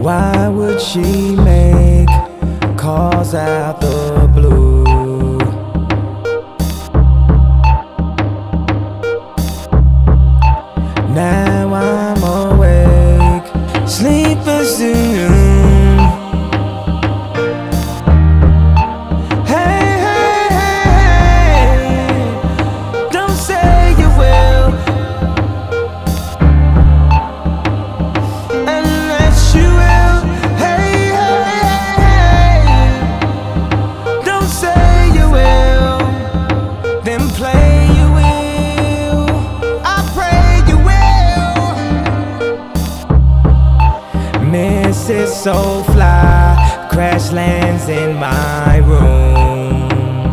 Why would she make calls out the blue? Now I'm awake, sleeping soon. Hey, hey, hey, don't say you will, unless you will. Hey, hey, hey, don't say you will, then play you will. I pray you will. Mrs. Soulfly crash lands in my room.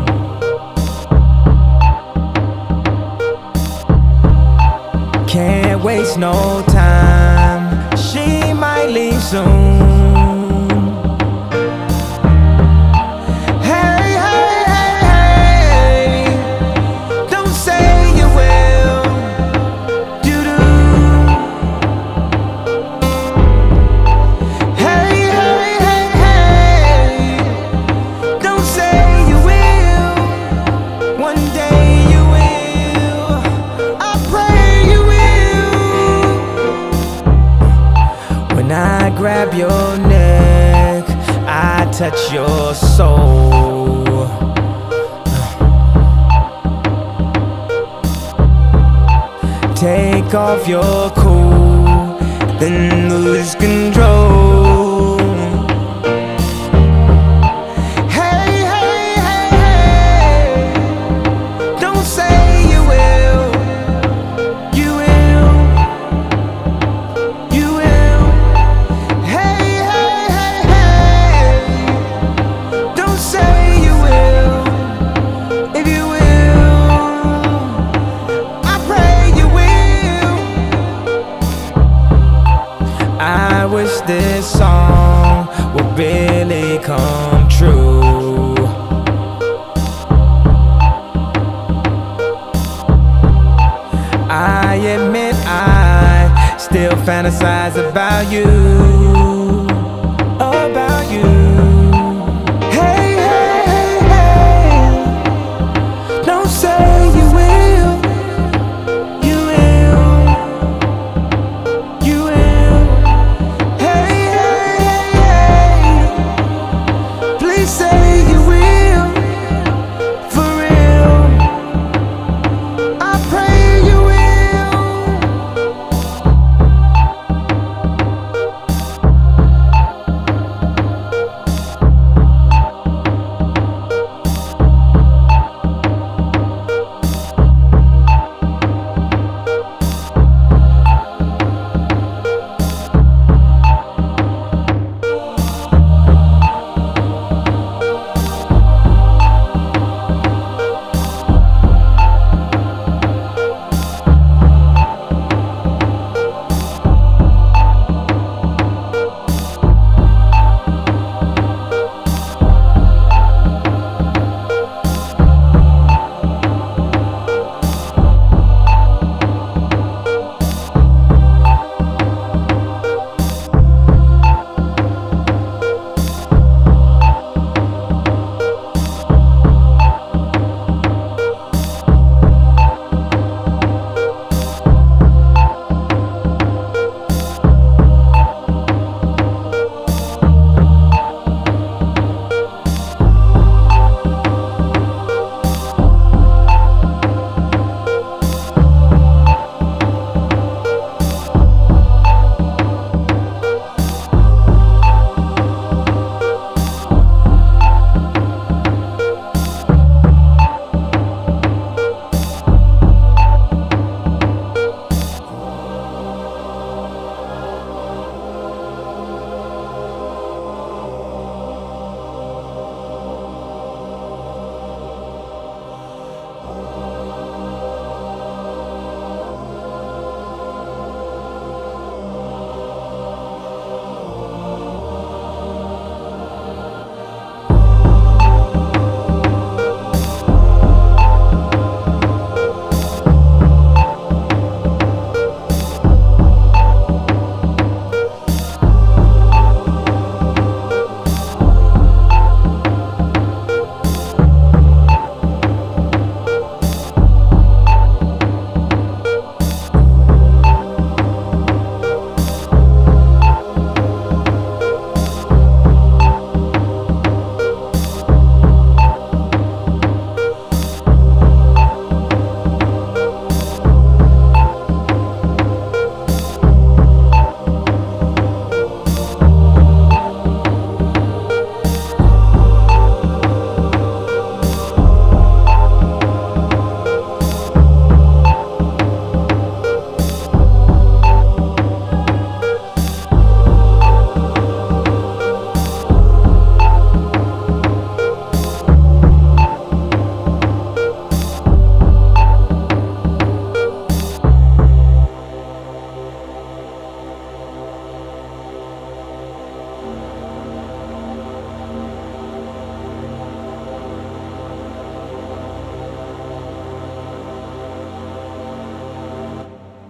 Can't waste no time, she might leave soon. Hey, hey, hey, hey, don't say you will. Do-do. Hey, hey, hey, hey, don't say you will. One day you will, I pray you will. When I grab your neck, I touch your soul. Take off your coat, then lose control. Hey, hey, hey, hey, don't say you will. You will, you will. Hey, hey, hey, hey, don't say you will. If you will, I pray you will. I wish this song would really come true. I admit I still fantasize about you.